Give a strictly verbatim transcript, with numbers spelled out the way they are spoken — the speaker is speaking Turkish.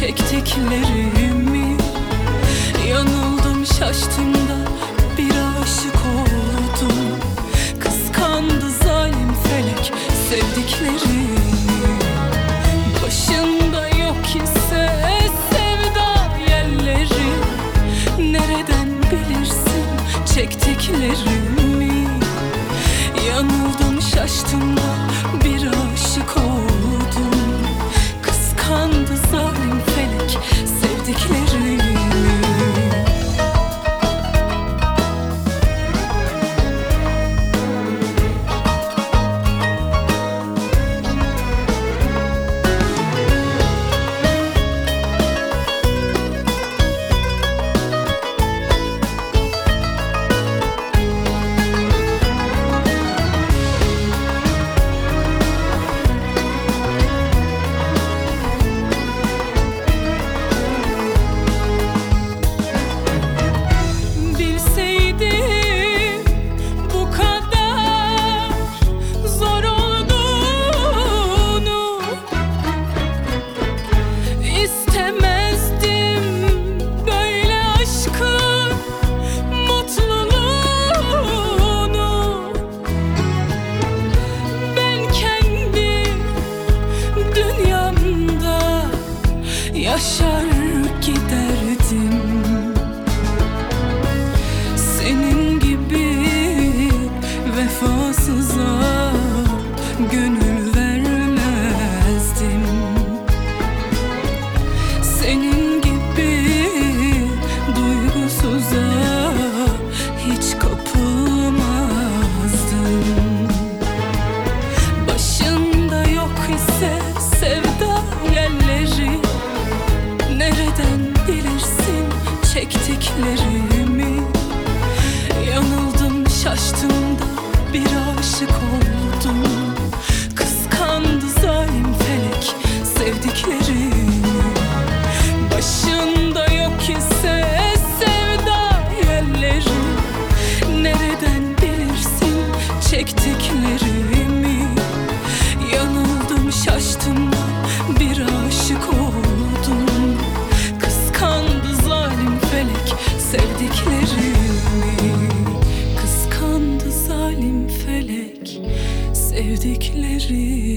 çektiklerimi. Yanıldım, şaştım da bir aşık oldum. Kıskandı zalim felek sevdiklerimi. Başında yok ise sevda yerleri, nereden bilirsin çektiklerimi. Yanıldım, şaştım da bir aşık oldum. Kıskandı zalim felek sevdiklerimi. Yaşar giderdim, senin gibi vefasıza gönül vermezdim. Senin gibi duygusuza hiç kapılmazdım. Başında yok ise sevda yerleri, nereden bilirsin çektiklerimi. Yanıldım, şaştım da bir aşık oldum. Kıskandı zalim felek sevdiklerimi. Başında yok ise sevda yerleri, nereden bilirsin çektiklerimi. Yanıldım, şaştım da bir aşık oldum. Kıskandı zalim felek sevdiklerimi. Kıskandı zalim felek sevdiklerimi.